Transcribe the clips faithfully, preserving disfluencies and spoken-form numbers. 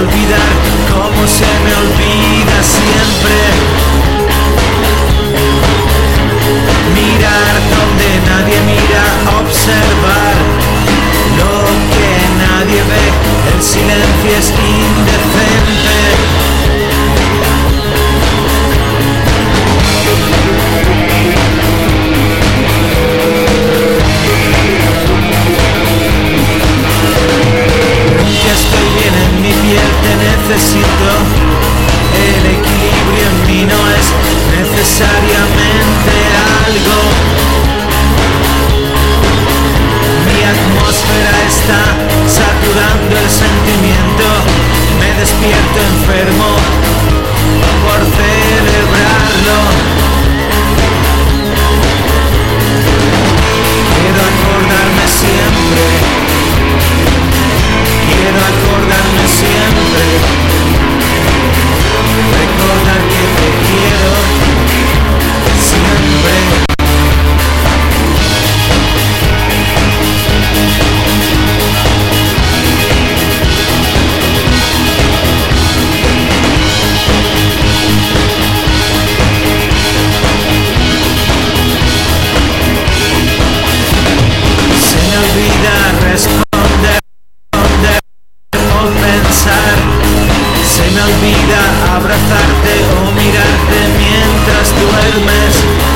olvidar, como se me olvida siempre. Mirar donde nadie mira, observar lo que nadie ve, el silencio es indecente. Nunca estoy bien en mi piel, te necesito. El equilibrio en mí no es necesariamente algo. Mi atmósfera está saturando el sentimiento. Me despierto enfermo por celebrarlo. Quiero acordarme siempre. Quiero acordarme siempre. Recordar que te quiero siempre. Se me olvida responder, responder o pensar. Se me olvida abrazarte o mirarte mientras duermes.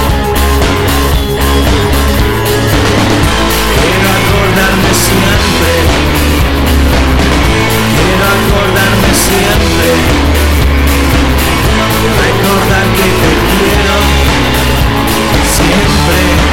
Quiero acordarme siempre. Quiero acordarme siempre. Recordar que te quiero siempre.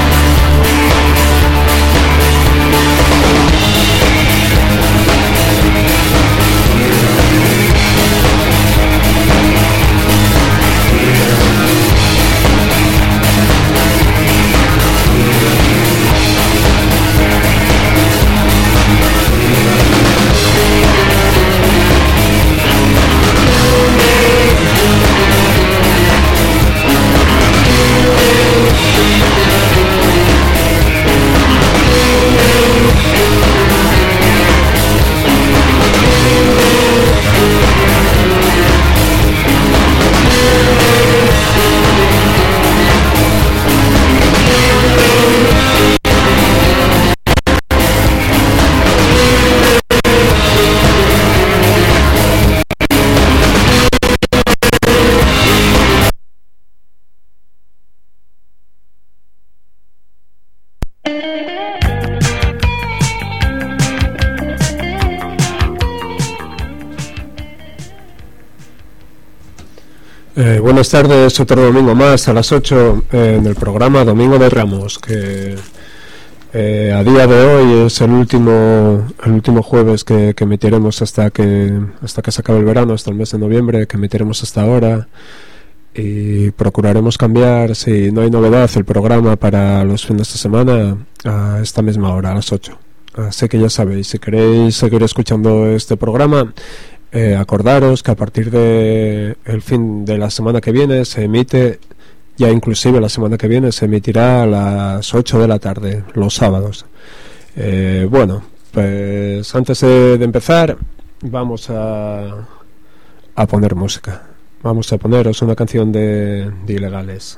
Eh, buenas tardes, otro domingo más a las ocho eh, en el programa Domingo de Ramos, que eh, a día de hoy es el último el último jueves que, que emitiremos hasta que hasta que se acabe el verano, hasta el mes de noviembre, que emitiremos hasta ahora, y procuraremos cambiar, si no hay novedad, el programa para los fines de semana a esta misma hora, a las ocho. Así que ya sabéis, si queréis seguir escuchando este programa, Eh, acordaros que a partir de el fin de la semana que viene se emite, ya inclusive la semana que viene se emitirá a las ocho de la tarde, los sábados. Eh, bueno, pues antes de, de empezar vamos a, a poner música. Vamos a poneros una canción de, de Ilegales.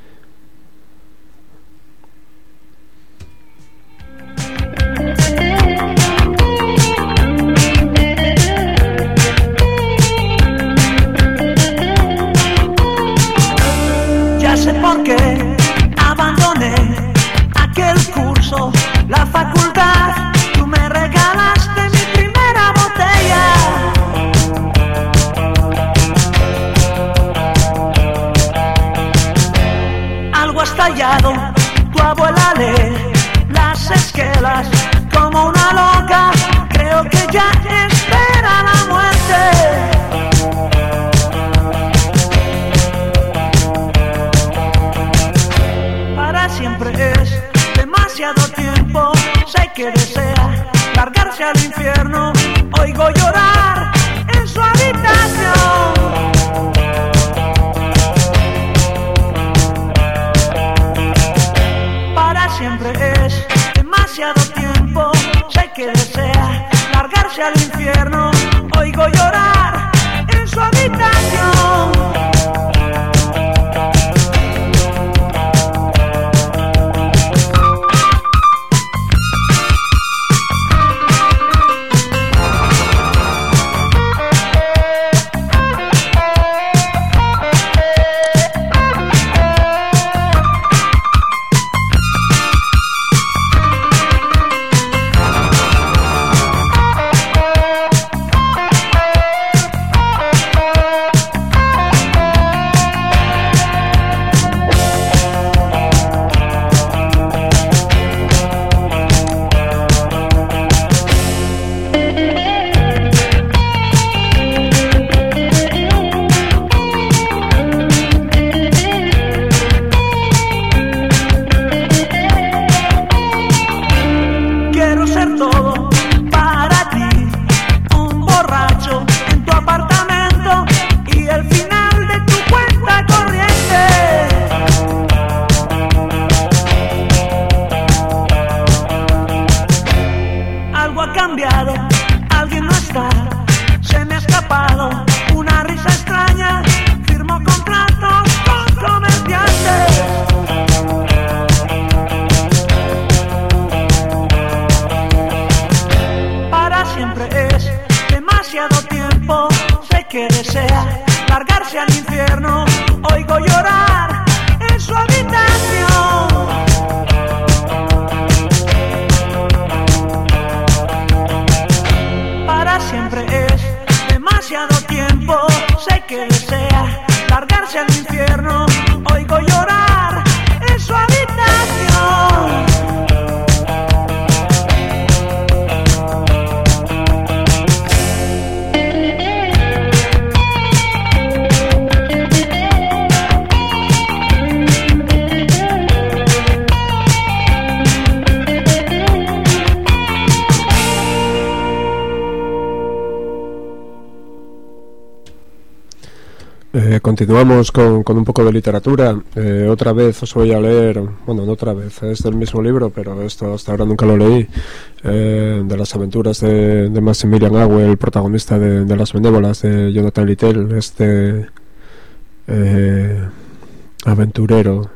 Porque abandoné aquel curso, la facultad, tú me regalaste mi primera botella. Algo ha estallado, tu abuela lee las esquelas como una loca, creo que ya espera la muerte. Siempre es demasiado tiempo, sé que desea largarse al infierno, oigo llorar en su habitación. Para siempre es demasiado tiempo, sé que desea largarse al infierno, oigo llorar es demasiado tiempo. Sé que desea largarse al infierno. Oigo llorar en su habitación. Para siempre es demasiado tiempo. Sé que desea largarse al infierno. Oigo llorar en su habitación. Eh, continuamos con, con un poco de literatura. Eh, otra vez os voy a leer, bueno, no otra vez, es del mismo libro, pero esto hasta ahora nunca lo leí, eh, de las aventuras de, de Maximilian Aue, el protagonista de, de Las Benévolas, de Jonathan Littell, este eh, aventurero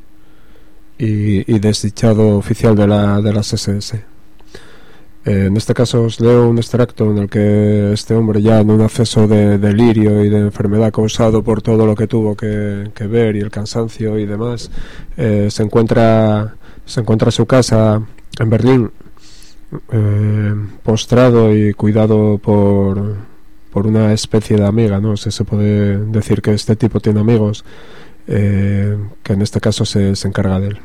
y, y desdichado oficial de, la, de las ese ese. Eh, en este caso os leo un extracto en el que este hombre, ya en un acceso de delirio y de enfermedad causado por todo lo que tuvo que, que ver y el cansancio y demás, eh, se encuentra se encuentra en su casa en Berlín, eh, postrado y cuidado por por una especie de amiga, no sé si se puede decir que este tipo tiene amigos, eh, que en este caso se, se encarga de él.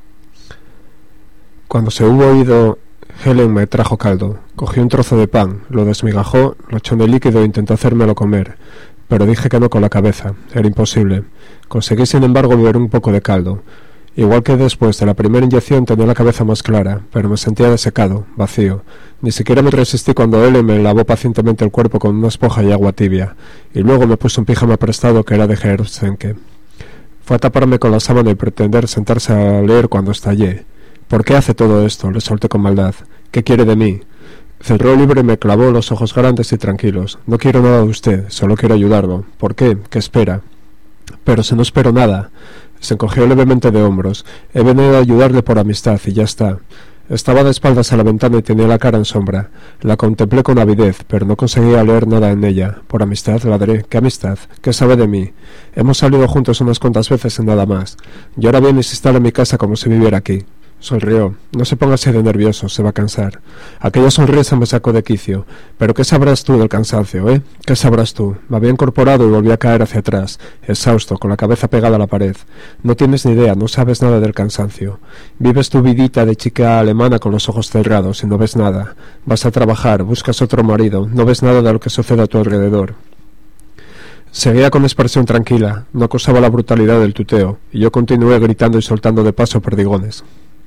Cuando se hubo ido, Helen me trajo caldo. Cogió un trozo de pan, lo desmigajó, lo echó en el líquido e intentó hacérmelo comer, pero dije que no con la cabeza, era imposible. Conseguí sin embargo beber un poco de caldo. Igual que después de la primera inyección tenía la cabeza más clara, pero me sentía desecado, vacío. Ni siquiera me resistí cuando Helen me lavó pacientemente el cuerpo con una esponja y agua tibia, y luego me puso un pijama prestado que era de Herzenke. Fue a taparme con la sábana y pretender sentarse a leer cuando estallé. ¿Por qué hace todo esto?, le solté con maldad. ¿Qué quiere de mí? Cerró el libro y me clavó los ojos grandes y tranquilos. No quiero nada de usted, solo quiero ayudarlo. ¿Por qué? ¿Qué espera? Pero si no espero nada. Se encogió levemente de hombros. He venido a ayudarle por amistad y ya está. Estaba de espaldas a la ventana y tenía la cara en sombra. La contemplé con avidez, pero no conseguía leer nada en ella. Por amistad, ladré. ¿Qué amistad? ¿Qué sabe de mí? Hemos salido juntos unas cuantas veces y nada más. Y ahora viene y se instala en mi casa como si viviera aquí. Sonrió. No se ponga así de nervioso, se va a cansar. Aquella sonrisa me sacó de quicio. Pero ¿qué sabrás tú del cansancio, eh? ¿Qué sabrás tú? Me había incorporado y volví a caer hacia atrás, exhausto, con la cabeza pegada a la pared. No tienes ni idea, no sabes nada del cansancio. Vives tu vidita de chica alemana con los ojos cerrados y no ves nada. Vas a trabajar, buscas otro marido, no ves nada de lo que sucede a tu alrededor. Seguía con expresión tranquila, no acusaba la brutalidad del tuteo, y yo continué gritando y soltando de paso perdigones.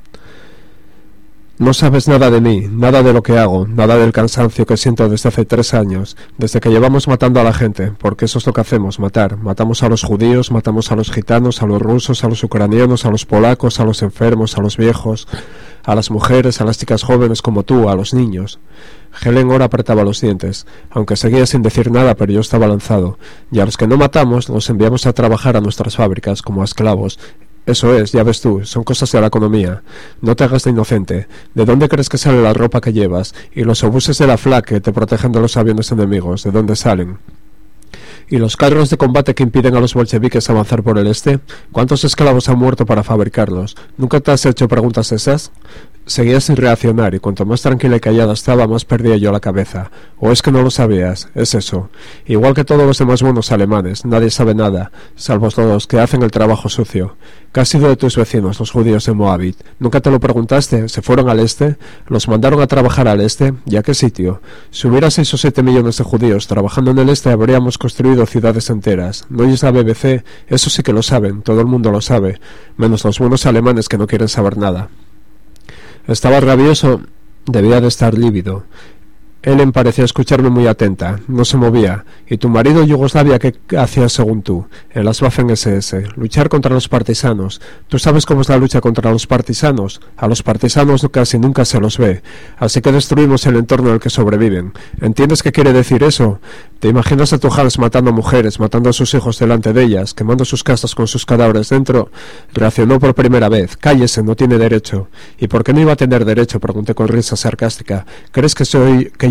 No sabes nada de mí, nada de lo que hago, nada del cansancio que siento desde hace tres años, desde que llevamos matando a la gente, porque eso es lo que hacemos, matar. Matamos a los judíos, matamos a los gitanos, a los rusos, a los ucranianos, a los polacos, a los enfermos, a los viejos, a las mujeres, a las chicas jóvenes como tú, a los niños. Helen ahora apretaba los dientes, aunque seguía sin decir nada, pero yo estaba lanzado, y a los que no matamos los enviamos a trabajar a nuestras fábricas como a esclavos. Eso es, ya ves tú, son cosas de la economía. No te hagas de inocente. ¿De dónde crees que sale la ropa que llevas? Y los obuses de la F L A que te protegen de los aviones enemigos, ¿de dónde salen? ¿Y los carros de combate que impiden a los bolcheviques avanzar por el este? ¿Cuántos esclavos han muerto para fabricarlos? ¿Nunca te has hecho preguntas esas? Seguía sin reaccionar, y cuanto más tranquila y callada estaba, más perdía yo la cabeza. ¿O es que no lo sabías? Es eso. Igual que todos los demás buenos alemanes, nadie sabe nada, salvo los que hacen el trabajo sucio. ¿Qué ha sido de tus vecinos, los judíos de Moabit? ¿Nunca te lo preguntaste? ¿Se fueron al este? ¿Los mandaron a trabajar al este? ¿Y a qué sitio? Si hubiera seis o siete millones de judíos trabajando en el este, habríamos construido ciudades enteras. ¿No oyes la B B C? Eso sí que lo saben, todo el mundo lo sabe, menos los buenos alemanes que no quieren saber nada. Estaba rabioso, debía de estar lívido. Helen parecía escucharme muy atenta, no se movía. ¿Y tu marido Yugoslavia qué hacía según tú? En las Waffen ese ese, luchar contra los partisanos. ¿Tú sabes cómo es la lucha contra los partisanos? A los partisanos casi nunca se los ve, así que destruimos el entorno en el que sobreviven. ¿Entiendes qué quiere decir eso? ¿Te imaginas a tu Hans matando mujeres, matando a sus hijos delante de ellas, quemando sus casas con sus cadáveres dentro? Reaccionó por primera vez. Cállese, no tiene derecho. ¿Y por qué no iba a tener derecho?, pregunté con risa sarcástica. ¿Crees que soy... que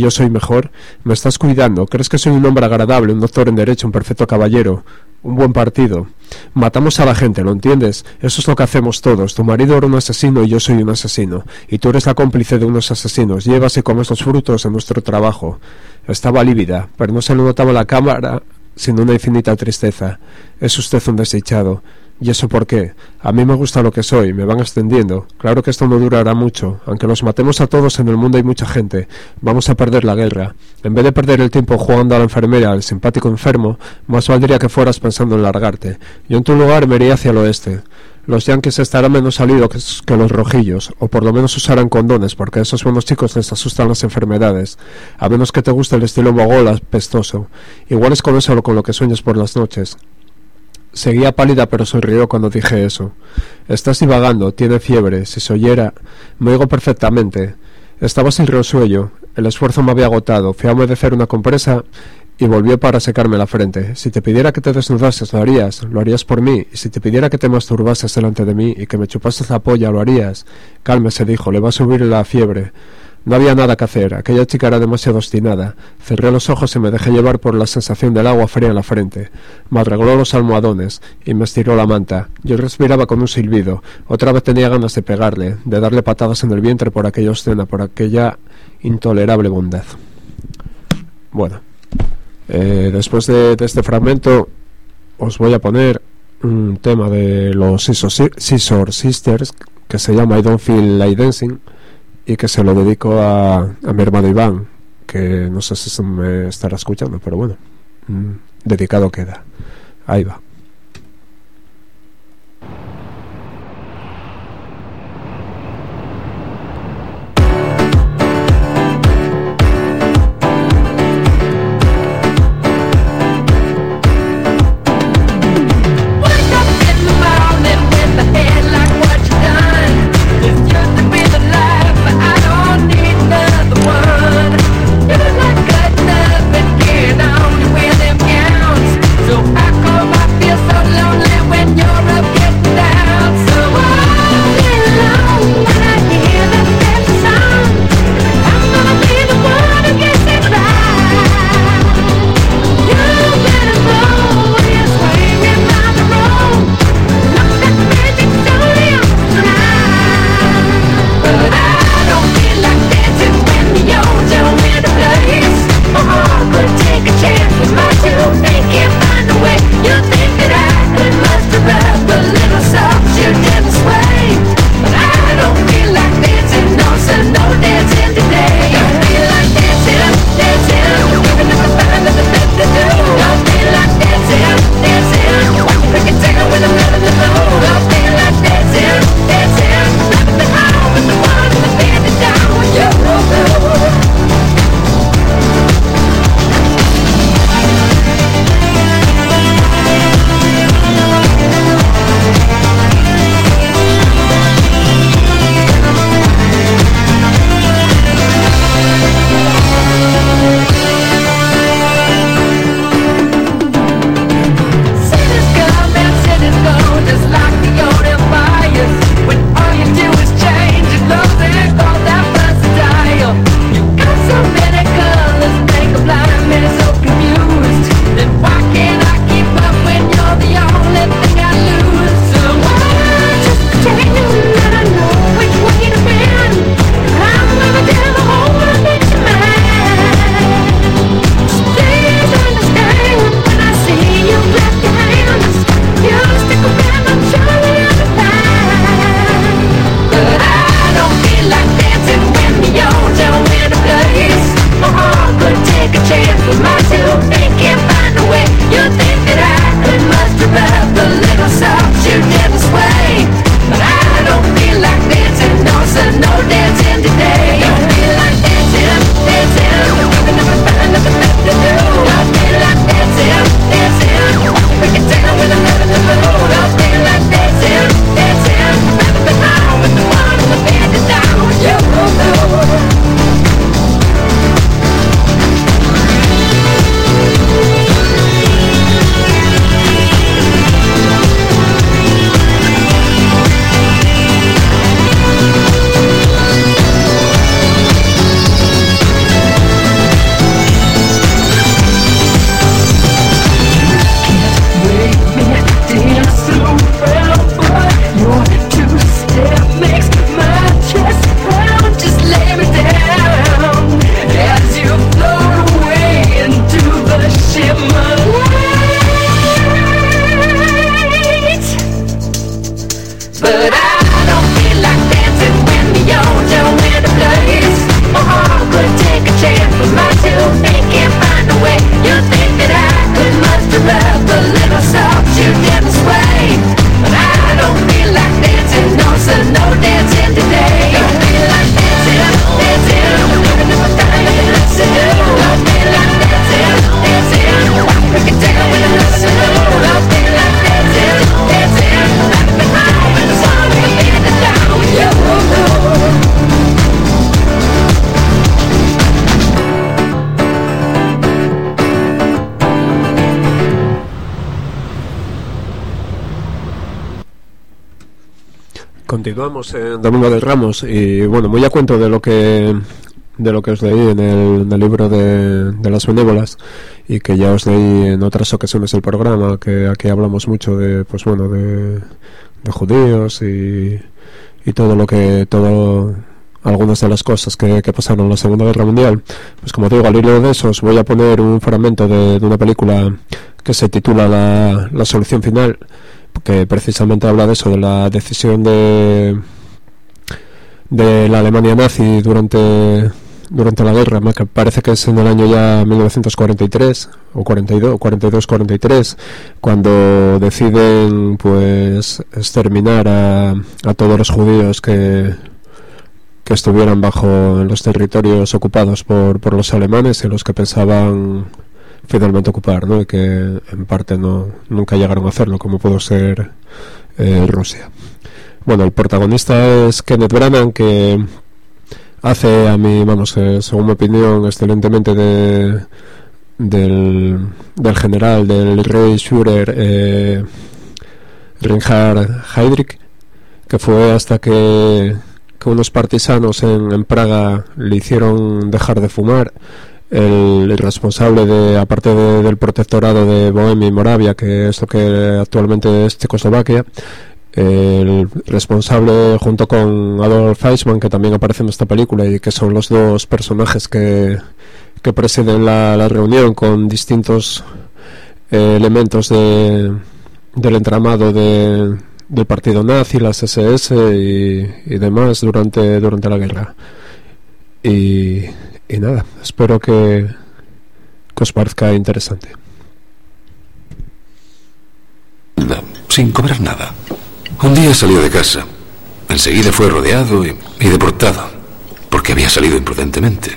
yo soy mejor? ¿Me estás cuidando? ¿Crees que soy un hombre agradable, un doctor en derecho, un perfecto caballero? Un buen partido. Matamos a la gente, ¿lo entiendes? Eso es lo que hacemos todos. Tu marido era un asesino y yo soy un asesino. Y tú eres la cómplice de unos asesinos. Llevas y comes los frutos de nuestro trabajo. Estaba lívida, pero no se le notaba la cámara sino una infinita tristeza. Es usted un desdichado. ¿Y eso por qué? A mí me gusta lo que soy, me van extendiendo. Claro que esto no durará mucho. Aunque los matemos a todos, en el mundo hay mucha gente. Vamos a perder la guerra. En vez de perder el tiempo jugando a la enfermera, al simpático enfermo, más valdría que fueras pensando en largarte. Yo en tu lugar me iría hacia el oeste. Los yanquis estarán menos salidos que los rojillos, o por lo menos usarán condones, porque a esos buenos chicos les asustan las enfermedades, a menos que te guste el estilo mogol apestoso. Igual es con eso o con lo que sueñas por las noches. Seguía pálida, pero sonrió cuando dije eso. Estás divagando, tiene fiebre, si se oyera... Me oigo perfectamente. Estaba sin resuello, el esfuerzo me había agotado, fui a humedecer una compresa y volvió para secarme la frente. Si te pidiera que te desnudases, lo harías, lo harías por mí, y si te pidiera que te masturbases delante de mí y que me chupases la polla, lo harías. Cálmese, dijo, le va a subir la fiebre. No había nada que hacer, aquella chica era demasiado obstinada. Cerré los ojos y me dejé llevar por la sensación del agua fría en la frente. Me arregló los almohadones y me estiró la manta. Yo respiraba con un silbido. Otra vez tenía ganas de pegarle, de darle patadas en el vientre por aquella escena, por aquella intolerable bondad. Bueno, eh, después de, de este fragmento os voy a poner un tema de los Scissor Sisters que se llama I Don't Feel Like Dancing, y que se lo dedico a, a mi hermano Iván, que no sé si se me estará escuchando, pero bueno, mmm, dedicado queda. Ahí va. So I call my Continuamos en Domingo de Ramos y bueno, muy a cuento de lo que de lo que os leí en el, en el libro de, de las benévolas y que ya os leí en otras ocasiones del programa, que aquí hablamos mucho de pues bueno de, de judíos y, y todo lo que todo algunas de las cosas que, que pasaron en la Segunda Guerra Mundial. Pues como digo, al hilo de eso os voy a poner un fragmento de, de una película que se titula La, la solución final, que precisamente habla de eso, de la decisión de de la Alemania nazi durante durante la guerra. Me parece que es en el año ya mil novecientos cuarenta y tres o cuarenta y dos, cuarenta y dos, cuarenta y tres, cuando deciden pues exterminar a, a todos los judíos que que estuvieran bajo los territorios ocupados por, por los alemanes y los que pensaban finalmente ocupar, ¿no? Y que en parte no nunca llegaron a hacerlo, como pudo ser eh, Rusia. Bueno, el protagonista es Kenneth Branagh, que hace, a mí, vamos, eh, según mi opinión, excelentemente de del, del general del Reichsführer eh, Reinhard Heydrich, que fue hasta que, que unos partisanos en, en Praga le hicieron dejar de fumar. El, el responsable de, aparte de, del protectorado de Bohemia y Moravia, que es lo que actualmente es Checoslovaquia, el responsable junto con Adolf Eichmann, que también aparece en esta película y que son los dos personajes que, que presiden la, la reunión con distintos eh, elementos de, del entramado de, del partido nazi, las ese ese y, y demás durante, durante la guerra. Y Y nada, espero que, que os parezca interesante. Sin cobrar nada. Un día salió de casa. Enseguida fue rodeado y, y deportado, porque había salido imprudentemente.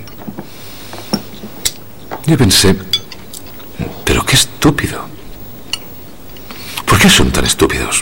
Yo pensé, pero qué estúpido. ¿Por qué son tan estúpidos?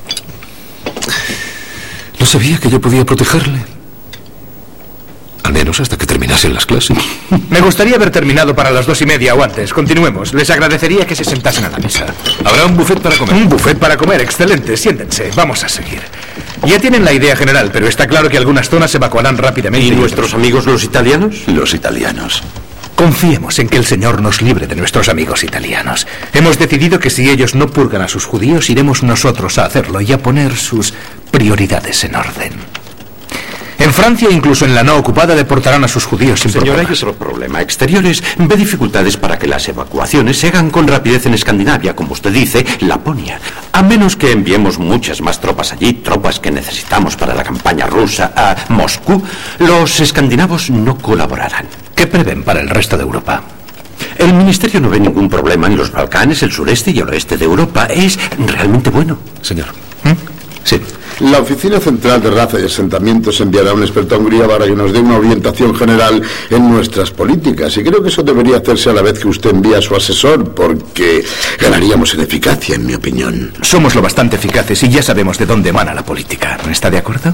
No sabía que yo podía protegerle. Al menos hasta que terminasen las clases. Me gustaría haber terminado para las dos y media o antes. Continuemos. Les agradecería que se sentasen a la mesa. Habrá un buffet para comer. Un buffet para comer, excelente. Siéntense. Vamos a seguir. Ya tienen la idea general, pero está claro que algunas zonas se evacuarán rápidamente. ¿Y nuestros amigos los italianos? Los italianos. Confiemos en que el Señor nos libre de nuestros amigos italianos. Hemos decidido que si ellos no purgan a sus judíos, iremos nosotros a hacerlo y a poner sus prioridades en orden. En Francia, incluso en la no ocupada, deportarán a sus judíos sin Señora, problemas. hay otro problema. Exteriores ve dificultades para que las evacuaciones se hagan con rapidez en Escandinavia, como usted dice, Laponia. A menos que enviemos muchas más tropas allí, tropas que necesitamos para la campaña rusa a Moscú, los escandinavos no colaborarán. ¿Qué prevén para el resto de Europa? El Ministerio no ve ningún problema en los Balcanes, el sureste y el oeste de Europa. Es realmente bueno. Señor. ¿Mm? Sí. La Oficina Central de Raza y Asentamientos enviará a un experto a Hungría para que nos dé una orientación general en nuestras políticas. Y creo que eso debería hacerse a la vez que usted envía a su asesor, porque ganaríamos en eficacia, en mi opinión. Somos lo bastante eficaces y ya sabemos de dónde emana la política. ¿Está de acuerdo?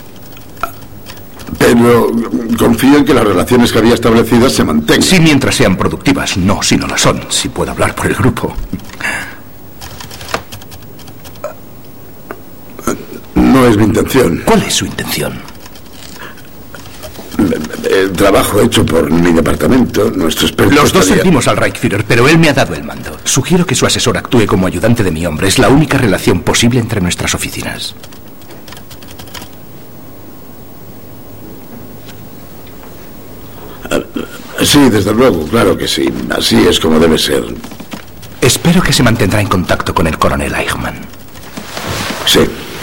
Pero confío en que las relaciones que había establecidas se mantengan. Sí, mientras sean productivas. No, si no lo son. Si puedo hablar por el grupo. No es mi intención. ¿Cuál es su intención? El trabajo hecho por mi departamento, nuestro experto... Los dos estaría... servimos al Reichsführer, pero él me ha dado el mando. Sugiero que su asesor actúe como ayudante de mi hombre. Es la única relación posible entre nuestras oficinas. Sí, desde luego, claro que sí. Así es como debe ser. Espero que se mantendrá en contacto con el coronel Eichmann. Sí.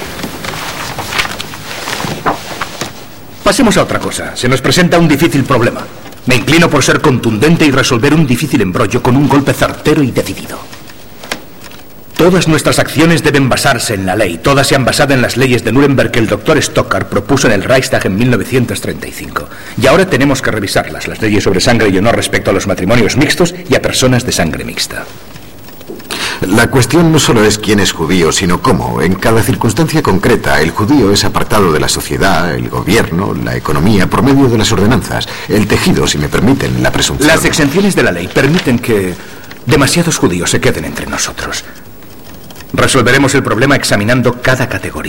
Pasemos a otra cosa. Se nos presenta un difícil problema. Me inclino por ser contundente y resolver un difícil embrollo con un golpe certero y decidido. Todas nuestras acciones deben basarse en la ley. Todas se han basado en las leyes de Nuremberg que el doctor Stockar propuso en el Reichstag en mil novecientos treinta y cinco. Y ahora tenemos que revisarlas, las leyes sobre sangre y honor respecto a los matrimonios mixtos y a personas de sangre mixta. La cuestión no solo es quién es judío, sino cómo. En cada circunstancia concreta, el judío es apartado de la sociedad, el gobierno, la economía, por medio de las ordenanzas. El tejido, si me permiten, la presunción. Las exenciones de la ley permiten que demasiados judíos se queden entre nosotros. Resolveremos el problema examinando cada categoría.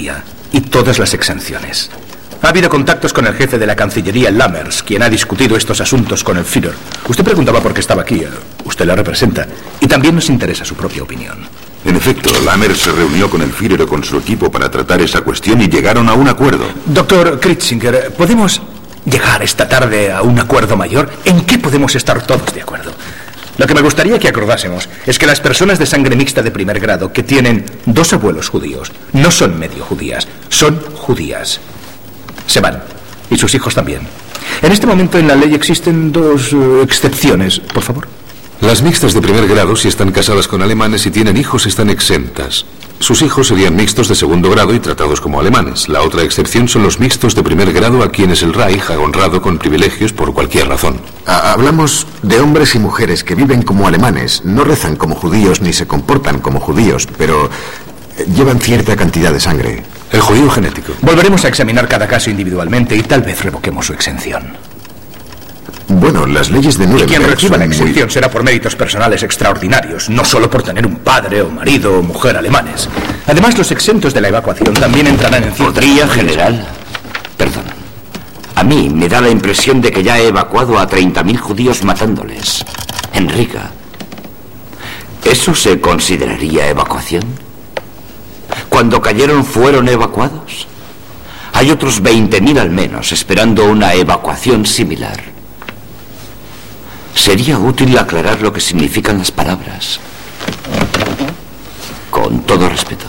y todas las exenciones. Ha habido contactos con el jefe de la Cancillería, Lammers, quien ha discutido estos asuntos con el Führer. Usted preguntaba por qué estaba aquí. Usted la representa. Y también nos interesa su propia opinión. En efecto, Lammers se reunió con el Führer o con su equipo para tratar esa cuestión y llegaron a un acuerdo. Doctor Kritzinger, ¿podemos llegar esta tarde a un acuerdo mayor? ¿En qué podemos estar todos de acuerdo? Lo que me gustaría que acordásemos es que las personas de sangre mixta de primer grado que tienen dos abuelos judíos no son medio judías, son judías. Se van. Y sus hijos también. En este momento en la ley existen dos uh, excepciones, por favor. Las mixtas de primer grado, si están casadas con alemanes y tienen hijos, están exentas. Sus hijos serían mixtos de segundo grado y tratados como alemanes. La otra excepción son los mixtos de primer grado a quienes el Reich ha honrado con privilegios por cualquier razón. Hablamos de hombres y mujeres que viven como alemanes, no rezan como judíos ni se comportan como judíos, pero llevan cierta cantidad de sangre. El judío genético. Volveremos a examinar cada caso individualmente y tal vez revoquemos su exención. Bueno, las leyes de Nuremberg. Y quien reciba la exención muy... será por méritos personales extraordinarios, no solo por tener un padre o marido o mujer alemanes. Además, los exentos de la evacuación también entrarán en ciertas... ¿Podría, general? Perdón. A mí me da la impresión de que ya he evacuado a treinta mil judíos matándoles. En Riga. ¿Eso se consideraría evacuación? Cuando cayeron, ¿fueron evacuados? Hay otros veinte mil al menos esperando una evacuación similar. Sería útil aclarar lo que significan las palabras. Con todo respeto.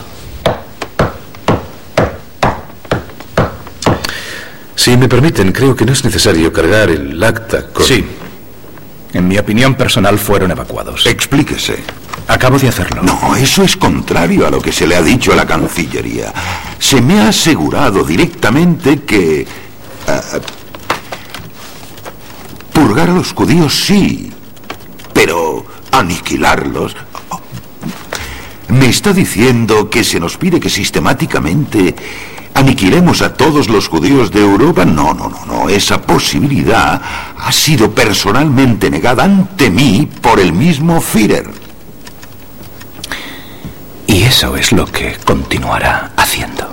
Si me permiten, creo que no es necesario cargar el acta con... Sí. En mi opinión personal fueron evacuados. Explíquese. Acabo de hacerlo. No, eso es contrario a lo que se le ha dicho a la Cancillería. Se me ha asegurado directamente que... Uh, purgar a los judíos sí, pero aniquilarlos... ¿Me está diciendo que se nos pide que sistemáticamente aniquilemos a todos los judíos de Europa? No, no, no, no. Esa posibilidad ha sido personalmente negada ante mí por el mismo Führer. Y eso es lo que continuará haciendo.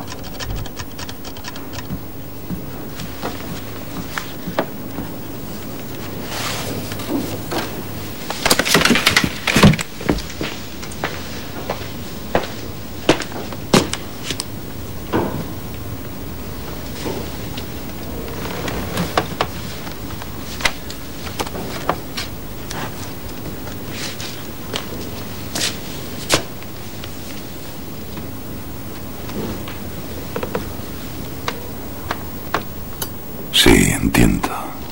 Sí, entiendo.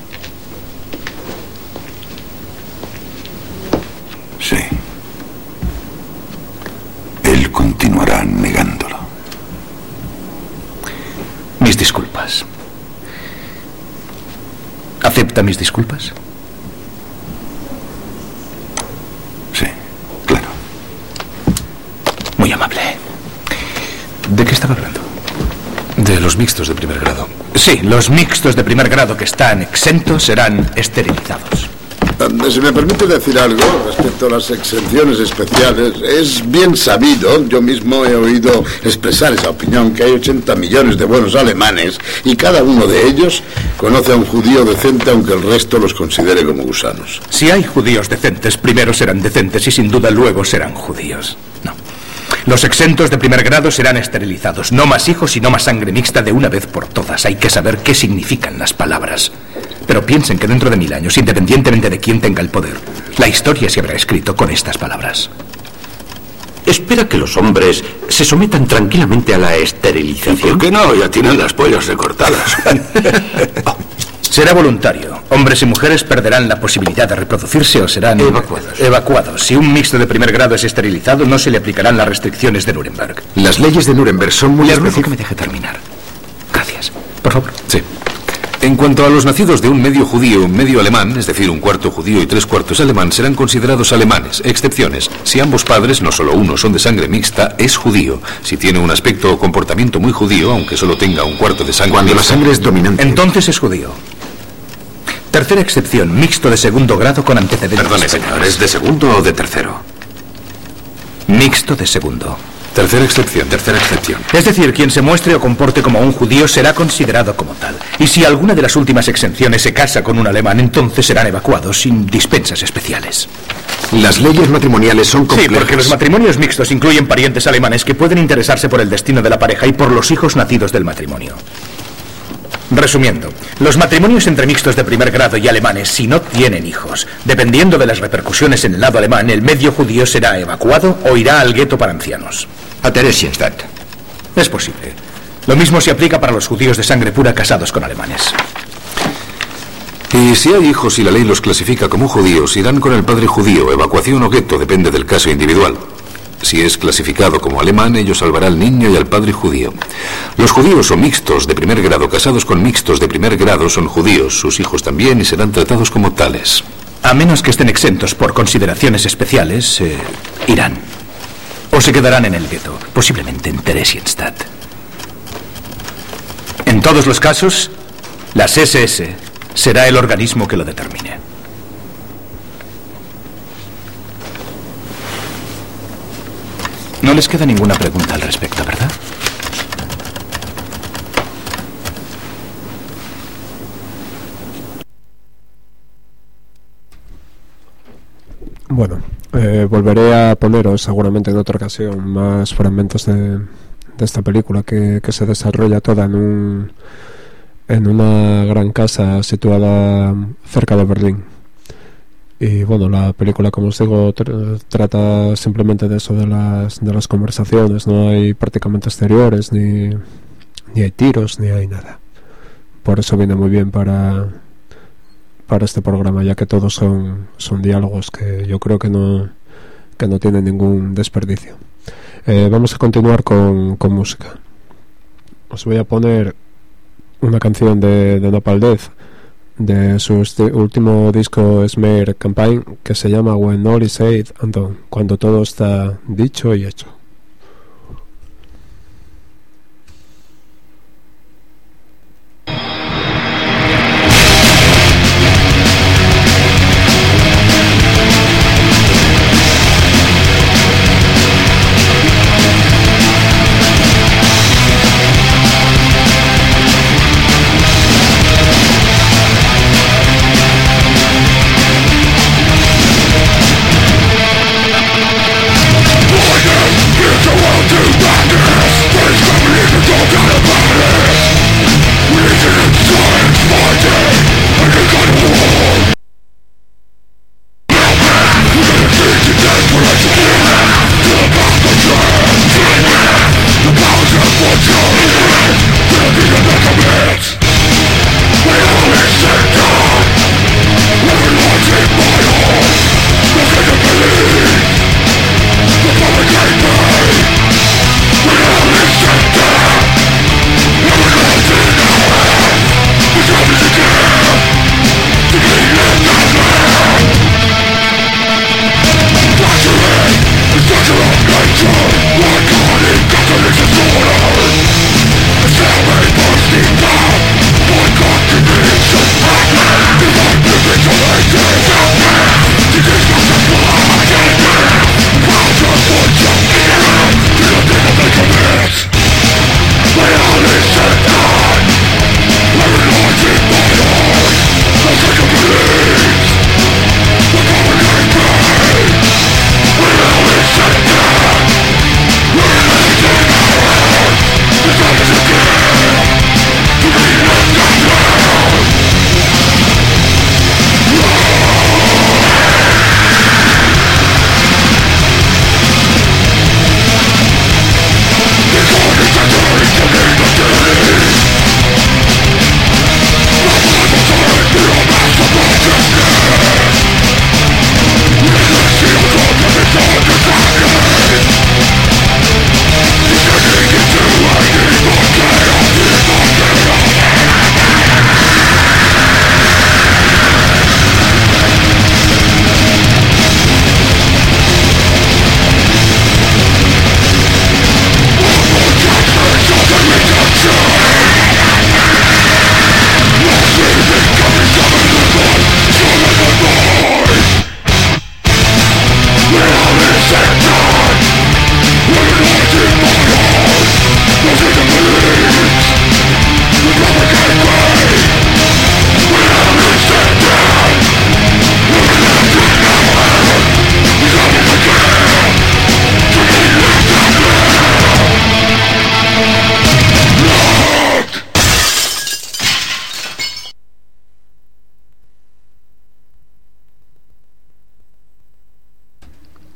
Sí. Él continuará negándolo. Mis disculpas. ¿Acepta mis disculpas? Sí, claro. Muy amable. ¿De qué estaba hablando? De los mixtos de primer grado. Sí, los mixtos de primer grado que están exentos serán esterilizados. Si me permite decir algo respecto a las exenciones especiales, es bien sabido, yo mismo he oído expresar esa opinión, que hay ochenta millones de buenos alemanes y cada uno de ellos conoce a un judío decente aunque el resto los considere como gusanos. Si hay judíos decentes, primero serán decentes y sin duda luego serán judíos. No. Los exentos de primer grado serán esterilizados. No más hijos y no más sangre mixta de una vez por todas. Hay que saber qué significan las palabras. Pero piensen que dentro de mil años, independientemente de quién tenga el poder, la historia se habrá escrito con estas palabras. Espera que los hombres se sometan tranquilamente a la esterilización. ¿Por qué no? Ya tienen las pollas recortadas. Será voluntario. Hombres y mujeres perderán la posibilidad de reproducirse o serán evacuados. evacuados. Si un mixto de primer grado es esterilizado, no se le aplicarán las restricciones de Nuremberg. Las leyes de Nuremberg son muy Le ruego específicas. que me deje terminar. Gracias. Por favor. Sí. En cuanto a los nacidos de un medio judío y un medio alemán, es decir, un cuarto judío y tres cuartos alemán, serán considerados alemanes. Excepciones. Si ambos padres, no solo uno, son de sangre mixta, es judío. Si tiene un aspecto o comportamiento muy judío, aunque solo tenga un cuarto de sangre Cuando la mixta, sangre es dominante. Entonces es judío. Tercera excepción, mixto de segundo grado con antecedentes. Perdone, señor, ¿es de segundo o de tercero? Mixto de segundo. Tercera excepción, tercera excepción. Es decir, quien se muestre o comporte como un judío será considerado como tal. Y si alguna de las últimas exenciones se casa con un alemán, entonces serán evacuados sin dispensas especiales. Las leyes matrimoniales son complejas. Sí, porque los matrimonios mixtos incluyen parientes alemanes que pueden interesarse por el destino de la pareja y por los hijos nacidos del matrimonio. Resumiendo, los matrimonios entre mixtos de primer grado y alemanes, si no tienen hijos, dependiendo de las repercusiones en el lado alemán, el medio judío será evacuado o irá al gueto para ancianos. A Theresienstadt. Es posible. Lo mismo se aplica para los judíos de sangre pura casados con alemanes. Y si hay hijos y la ley los clasifica como judíos, irán con el padre judío. Evacuación o gueto depende del caso individual. Si es clasificado como alemán, ello salvará al niño y al padre judío. Los judíos o mixtos de primer grado casados con mixtos de primer grado son judíos, sus hijos también, y serán tratados como tales. A menos que estén exentos por consideraciones especiales, eh, irán. O se quedarán en el gueto, posiblemente en Theresienstadt. En todos los casos, las ese ese será el organismo que lo determine. No les queda ninguna pregunta al respecto, ¿verdad? Bueno, eh, volveré a poneros seguramente en otra ocasión más fragmentos de, de esta película que, que se desarrolla toda en un en una gran casa situada cerca de Berlín. Y bueno, la película, como os digo, tr trata simplemente de eso, de las de las conversaciones. No hay prácticamente exteriores, ni, ni hay tiros, ni hay nada. Por eso viene muy bien para para este programa, ya que todos son son diálogos que yo creo que no que no tienen ningún desperdicio. Eh, vamos a continuar con, con música. Os voy a poner una canción de, de Napalm Death, de su último disco Smear Campaign, que se llama When All Is Said and Done, cuando todo está dicho y hecho. I am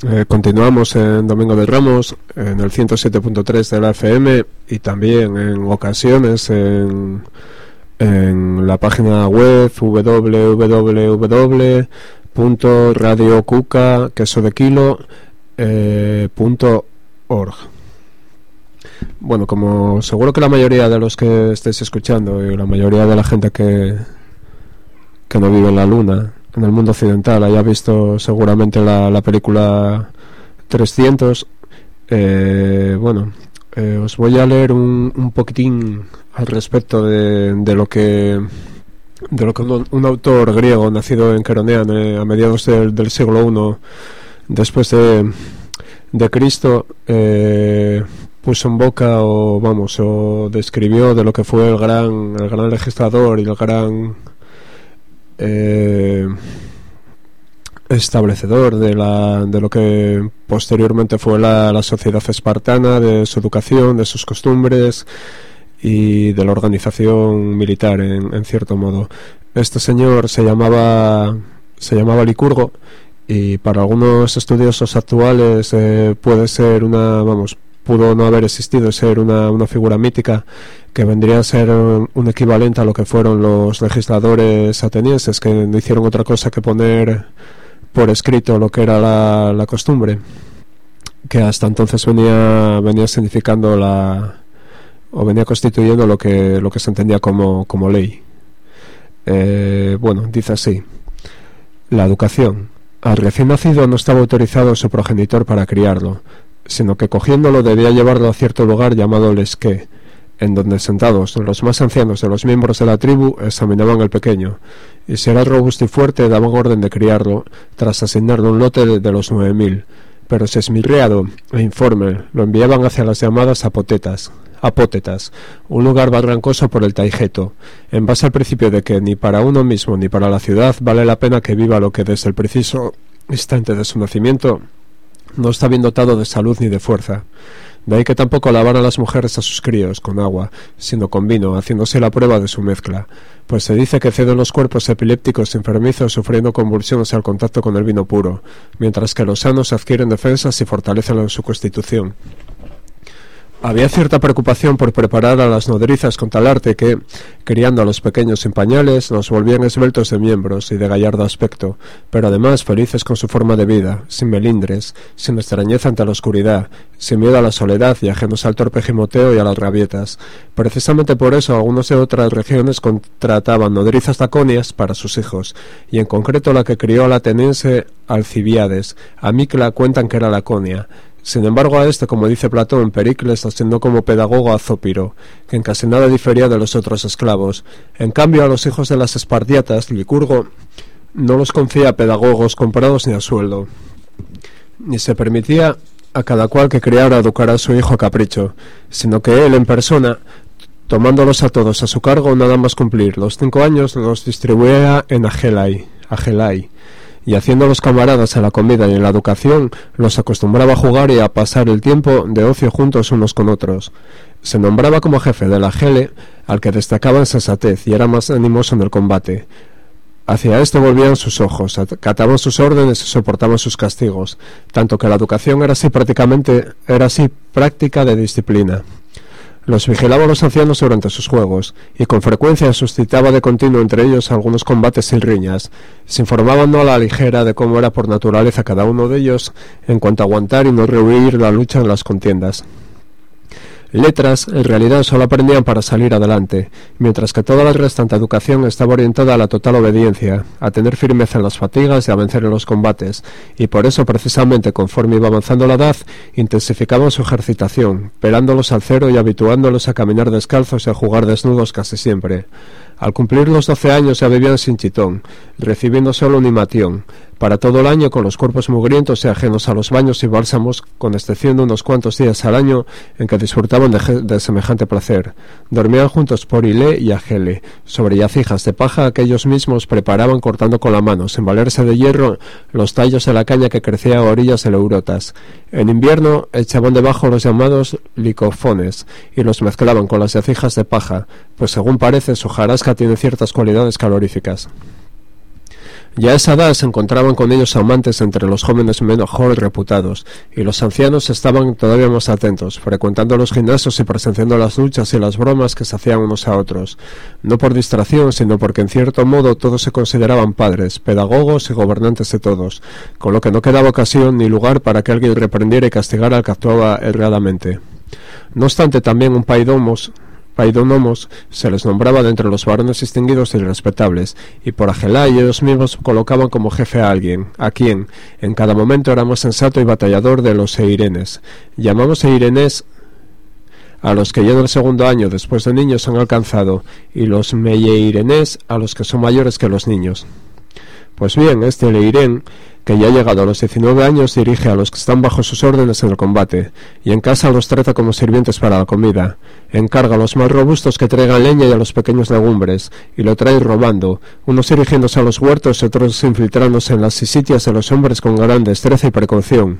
Eh, continuamos en Domingo de Ramos, en el ciento siete punto tres de la F M y también en ocasiones en, en la página web w w w punto radio cuca queso de kilo punto org. Bueno, como seguro que la mayoría de los que estéis escuchando y la mayoría de la gente que, que no vive en la luna, en el mundo occidental, haya visto seguramente la, la película trescientos, eh, bueno, eh, os voy a leer un, un poquitín al respecto de, de lo que de lo que un, un autor griego nacido en Keronean eh, a mediados del, del siglo primero después de, de Cristo eh, puso en boca o vamos o describió de lo que fue el gran el gran legislador y el gran eh, establecedor de la de lo que posteriormente fue la, la sociedad espartana, de su educación, de sus costumbres y de la organización militar en, en cierto modo. Este señor se llamaba se llamaba Licurgo y para algunos estudiosos actuales eh, puede ser una vamos pudo no haber existido, ser una, una figura mítica que vendría a ser un, un equivalente a lo que fueron los legisladores atenienses, que no hicieron otra cosa que poner por escrito lo que era la, la costumbre, que hasta entonces venía venía significando la o venía constituyendo lo que lo que se entendía como, como ley. Eh, bueno, dice así: la educación. Al recién nacido no estaba autorizado su progenitor para criarlo, sino que cogiéndolo debía llevarlo a cierto lugar llamado lesqué, en donde sentados los más ancianos de los miembros de la tribu examinaban al pequeño, y si era robusto y fuerte daban orden de criarlo, tras asignarle un lote de, de los nueve mil, pero si esmirriado e informe lo enviaban hacia las llamadas apotetas, apótetas, un lugar barrancoso por el Taigeto, en base al principio de que ni para uno mismo ni para la ciudad vale la pena que viva lo que desde el preciso instante de su nacimiento no está bien dotado de salud ni de fuerza. De ahí que tampoco lavan a las mujeres a sus críos con agua, sino con vino, haciéndose la prueba de su mezcla, pues se dice que ceden los cuerpos epilépticos enfermizos sufriendo convulsiones al contacto con el vino puro, mientras que los sanos adquieren defensas y fortalecen su constitución. Había cierta preocupación por preparar a las nodrizas con tal arte que, criando a los pequeños sin pañales, los volvían esbeltos de miembros y de gallardo aspecto, pero además felices con su forma de vida, sin melindres, sin extrañeza ante la oscuridad, sin miedo a la soledad y ajenos al torpe gimoteo y a las rabietas. Precisamente por eso algunos de otras regiones contrataban nodrizas laconias para sus hijos, y en concreto la que crió al ateniense Alcibiades. A Micla cuentan que era laconia. Sin embargo, a este, como dice Platón, Pericles asignó como pedagogo a Zópiro, que en casi nada difería de los otros esclavos. En cambio, a los hijos de las espartiatas, Licurgo no los confía a pedagogos comprados ni a sueldo, ni se permitía a cada cual que criara o educara a su hijo a capricho, sino que él en persona, tomándolos a todos a su cargo, nada más cumplir los cinco años, los distribuía en Agelai, Agelai, y haciendo los camaradas en la comida y en la educación, los acostumbraba a jugar y a pasar el tiempo de ocio juntos unos con otros. Se nombraba como jefe de la Gele al que destacaba en sensatez y era más animoso en el combate. Hacia esto volvían sus ojos, acataban sus órdenes y soportaban sus castigos, tanto que la educación era así prácticamente era así práctica de disciplina. Los vigilaban los ancianos durante sus juegos, y con frecuencia suscitaba de continuo entre ellos algunos combates y riñas. Se informaban no a la ligera de cómo era por naturaleza cada uno de ellos en cuanto a aguantar y no rehuir la lucha en las contiendas. Letras, en realidad, solo aprendían para salir adelante, mientras que toda la restante educación estaba orientada a la total obediencia, a tener firmeza en las fatigas y a vencer en los combates, y por eso, precisamente, conforme iba avanzando la edad, intensificaban su ejercitación, pelándolos al cero y habituándolos a caminar descalzos y a jugar desnudos casi siempre. Al cumplir los doce años ya vivían sin chitón, recibiendo solo un imatión, para todo el año con los cuerpos mugrientos y ajenos a los baños y bálsamos, con excepción de unos cuantos días al año en que disfrutaban de, de semejante placer. Dormían juntos por Ile y Agele, sobre yacijas de paja que ellos mismos preparaban cortando con la mano, sin valerse de hierro, los tallos de la caña que crecía a orillas del Eurotas. En invierno echaban debajo los llamados licofones y los mezclaban con las yacijas de paja, pues según parece su jarasca tiene ciertas cualidades caloríficas. Ya a esa edad se encontraban con ellos amantes entre los jóvenes mejor reputados, y los ancianos estaban todavía más atentos, frecuentando los gimnasios y presenciando las luchas y las bromas que se hacían unos a otros, no por distracción, sino porque en cierto modo todos se consideraban padres, pedagogos y gobernantes de todos, con lo que no quedaba ocasión ni lugar para que alguien reprendiera y castigara al que actuaba erradamente. No obstante, también un paidomos Paidonomos se les nombraba de entre los varones distinguidos y respetables, y por Agelá y ellos mismos colocaban como jefe a alguien, a quien, en cada momento era más sensato y batallador de los eirenes. Llamamos eirenes a los que ya en el segundo año después de niños han alcanzado, y los meyeirenes a los que son mayores que los niños. Pues bien, este Leirén, que ya ha llegado a los diecinueve años, dirige a los que están bajo sus órdenes en el combate, y en casa los trata como sirvientes para la comida, encarga a los más robustos que traigan leña y a los pequeños legumbres, y lo trae robando, unos dirigiéndose a los huertos y otros infiltrándose en las sitias de los hombres con gran destreza y precaución.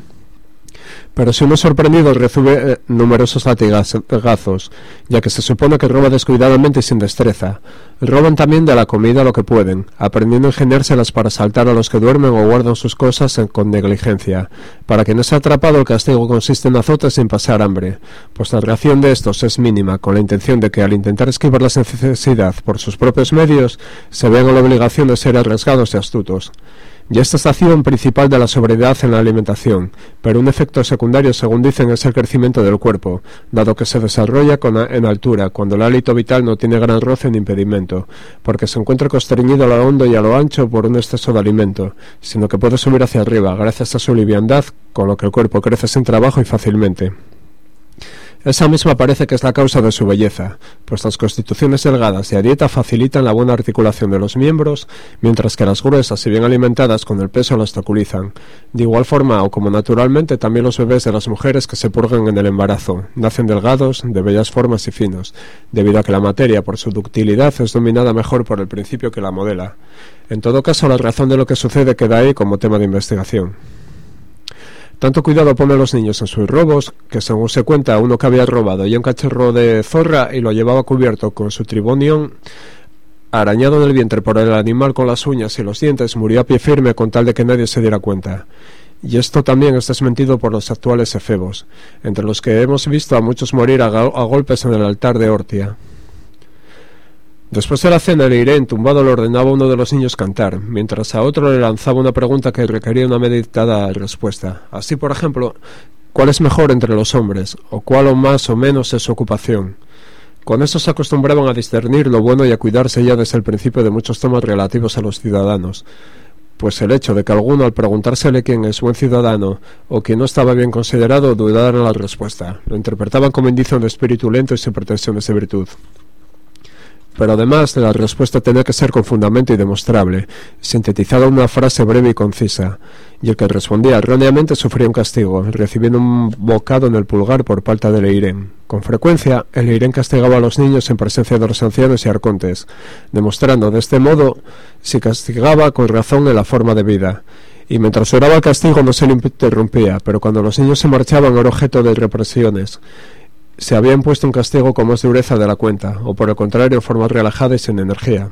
Pero si uno sorprendido recibe eh, numerosos latigazos, ya que se supone que roba descuidadamente y sin destreza. Roban también de la comida lo que pueden, aprendiendo a ingeniárselas para asaltar a los que duermen o guardan sus cosas en, con negligencia. Para quien es atrapado, el castigo consiste en azotes sin pasar hambre, pues la reacción de estos es mínima, con la intención de que al intentar esquivar la necesidad por sus propios medios, se vean en la obligación de ser arriesgados y astutos. Y esta es la acción principal de la sobriedad en la alimentación, pero un efecto secundario, según dicen, es el crecimiento del cuerpo, dado que se desarrolla con a, en altura, cuando el hálito vital no tiene gran roce ni impedimento, porque se encuentra constreñido a lo hondo y a lo ancho por un exceso de alimento, sino que puede subir hacia arriba, gracias a su liviandad, con lo que el cuerpo crece sin trabajo y fácilmente. Esa misma parece que es la causa de su belleza, pues las constituciones delgadas y a dieta facilitan la buena articulación de los miembros, mientras que las gruesas y bien alimentadas con el peso las obstaculizan. De igual forma, o como naturalmente, también los bebés de las mujeres que se purgan en el embarazo, nacen delgados, de bellas formas y finos, debido a que la materia, por su ductilidad, es dominada mejor por el principio que la modela. En todo caso, la razón de lo que sucede queda ahí como tema de investigación. Tanto cuidado ponen los niños en sus robos, que según se cuenta, uno que había robado ya un cachorro de zorra y lo llevaba cubierto con su tribonión, arañado en el vientre por el animal con las uñas y los dientes, murió a pie firme con tal de que nadie se diera cuenta. Y esto también es desmentido por los actuales efebos, entre los que hemos visto a muchos morir a, a golpes en el altar de Ortia. Después de la cena, el Eirén, tumbado, le ordenaba a uno de los niños cantar, mientras a otro le lanzaba una pregunta que requería una meditada respuesta. Así, por ejemplo, ¿cuál es mejor entre los hombres? ¿O cuál o más o menos es su ocupación? Con eso se acostumbraban a discernir lo bueno y a cuidarse ya desde el principio de muchos temas relativos a los ciudadanos. Pues el hecho de que alguno, al preguntársele quién es buen ciudadano o quién no estaba bien considerado, dudara en la respuesta. Lo interpretaban como indicio de espíritu lento y sin pretensiones de virtud. Pero además, la respuesta tenía que ser con fundamento y demostrable, sintetizada en una frase breve y concisa, y el que respondía erróneamente sufría un castigo, recibiendo un bocado en el pulgar por falta del Eirén. Con frecuencia, el Eirén castigaba a los niños en presencia de los ancianos y arcontes, demostrando de este modo si castigaba con razón en la forma de vida. Y mientras duraba el castigo no se le interrumpía, pero cuando los niños se marchaban era objeto de represiones. Se había impuesto un castigo con más dureza de la cuenta, o por el contrario, en forma relajada y sin energía.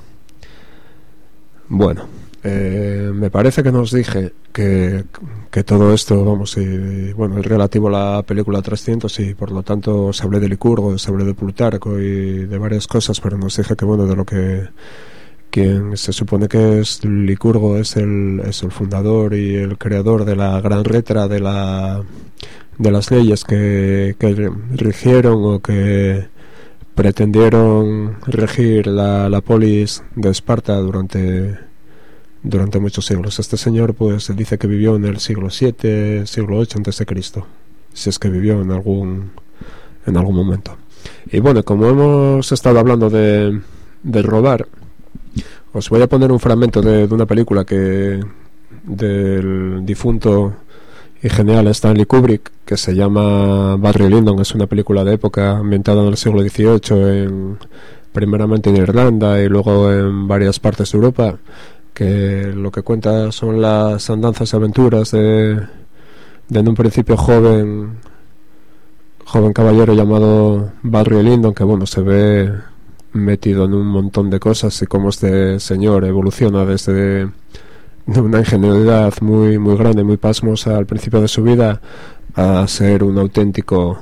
Bueno, eh, me parece que nos dije que, que todo esto, vamos, y, bueno, es relativo a la película trescientos y por lo tanto os hablé de Licurgo, os hablé de Plutarco y de varias cosas, pero nos dije que, bueno, de lo que quien se supone que es Licurgo es el, es el fundador y el creador de la gran letra de la... de las leyes que, que rigieron o que pretendieron regir la, la polis de Esparta durante durante muchos siglos. Este señor pues dice que vivió en el siglo siete, siglo ocho antes de Cristo, si es que vivió en algún en algún momento. Y bueno, como hemos estado hablando de, de robar, os voy a poner un fragmento de, de una película que del difunto y genial Stanley Kubrick, que se llama Barry Lyndon. Es una película de época ambientada en el siglo dieciocho, en, primeramente en Irlanda y luego en varias partes de Europa, que lo que cuenta son las andanzas y aventuras de, de en un principio joven joven caballero llamado Barry Lyndon, que bueno, se ve metido en un montón de cosas y cómo este señor evoluciona desde de una ingenuidad muy muy grande, muy pasmosa al principio de su vida, a ser un auténtico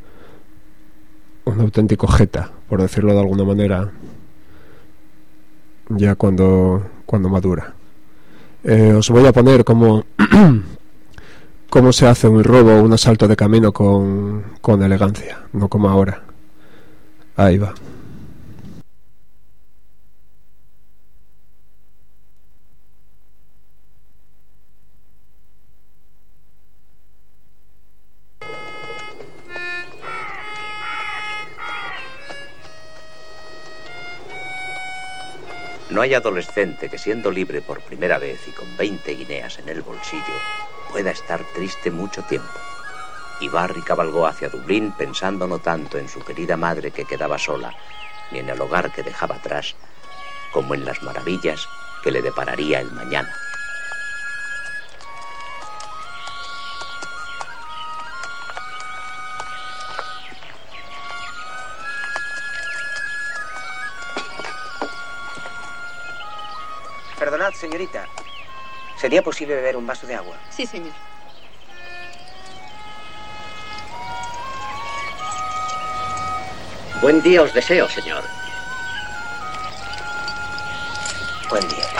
un auténtico jeta, por decirlo de alguna manera, ya cuando cuando madura. Eh, os voy a poner cómo cómo se hace un robo, un asalto de camino con, con elegancia, no como ahora. Ahí va. No hay adolescente que, siendo libre por primera vez y con veinte guineas en el bolsillo, pueda estar triste mucho tiempo. Y Barry cabalgó hacia Dublín pensando no tanto en su querida madre que quedaba sola, ni en el hogar que dejaba atrás, como en las maravillas que le depararía el mañana. Perdonad, señorita. ¿Sería posible beber un vaso de agua? Sí, señor. Buen día os deseo, señor. Buen día.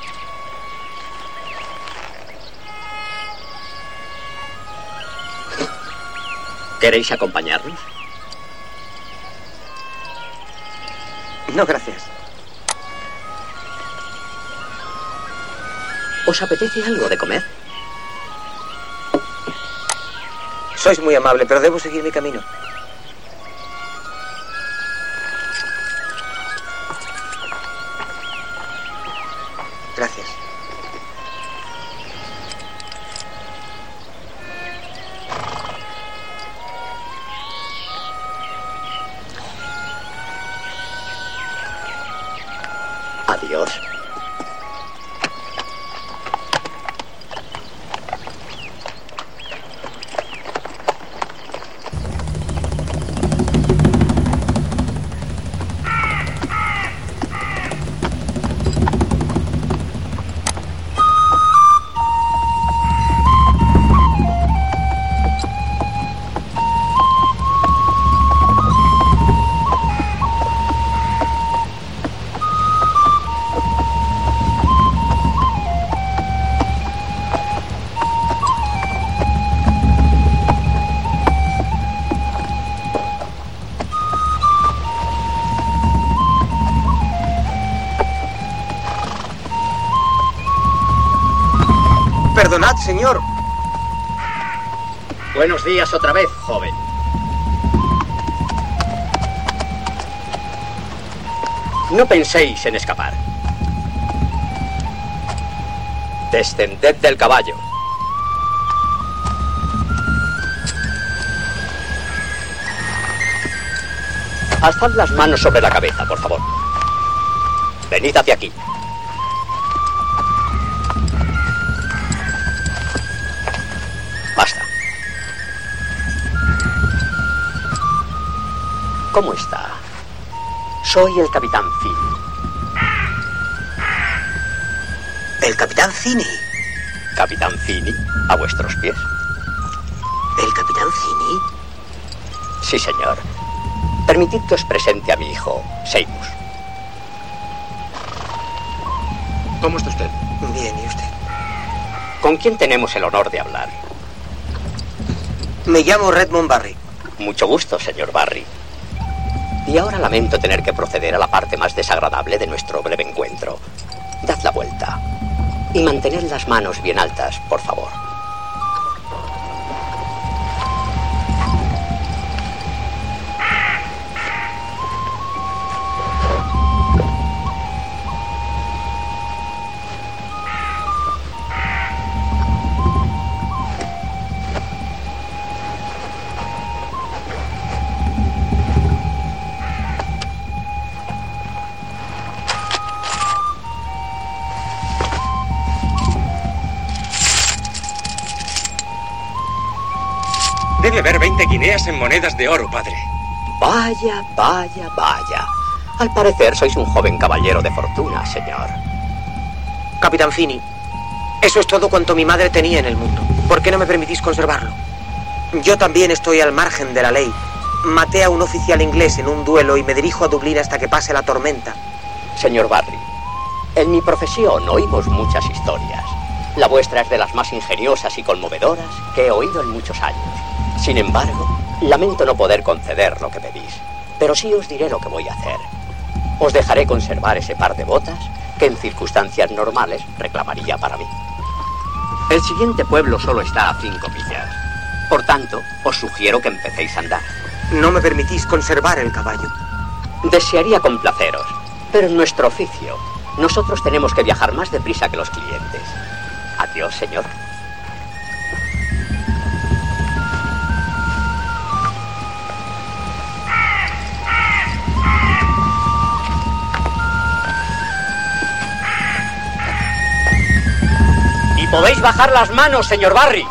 ¿Queréis acompañarnos? No, gracias. ¿Os apetece algo de comer? Sois muy amable, pero debo seguir mi camino. Gracias. Adiós. Perdonad, señor. Buenos días otra vez, joven. No penséis en escapar. Descended del caballo. Alzad las manos sobre la cabeza, por favor. Venid hacia aquí. Basta. ¿Cómo está? Soy el capitán Finney. ¿El capitán Finney? Capitán Finney, a vuestros pies. ¿El capitán Finney? Sí, señor. Permitid que os presente a mi hijo, Seamus. ¿Cómo está usted? Bien, ¿y usted? ¿Con quién tenemos el honor de hablar? Me llamo Redmond Barry. Mucho gusto, señor Barry. Y ahora lamento tener que proceder a la parte más desagradable de nuestro breve encuentro. Dad la vuelta. Y mantened las manos bien altas, por favor. Debe haber veinte guineas en monedas de oro, padre. Vaya, vaya, vaya. Al parecer sois un joven caballero de fortuna, señor. Capitán Finney, eso es todo cuanto mi madre tenía en el mundo. ¿Por qué no me permitís conservarlo? Yo también estoy al margen de la ley. Maté a un oficial inglés en un duelo y me dirijo a Dublín hasta que pase la tormenta. Señor Barry, en mi profesión oímos muchas historias. La vuestra es de las más ingeniosas y conmovedoras que he oído en muchos años. Sin embargo, lamento no poder conceder lo que pedís, pero sí os diré lo que voy a hacer. Os dejaré conservar ese par de botas que en circunstancias normales reclamaría para mí. El siguiente pueblo solo está a cinco millas. Por tanto, os sugiero que empecéis a andar. No me permitís conservar el caballo. Desearía complaceros, pero en nuestro oficio, nosotros tenemos que viajar más deprisa que los clientes. Adiós, señor. Y podéis bajar las manos, señor Barry.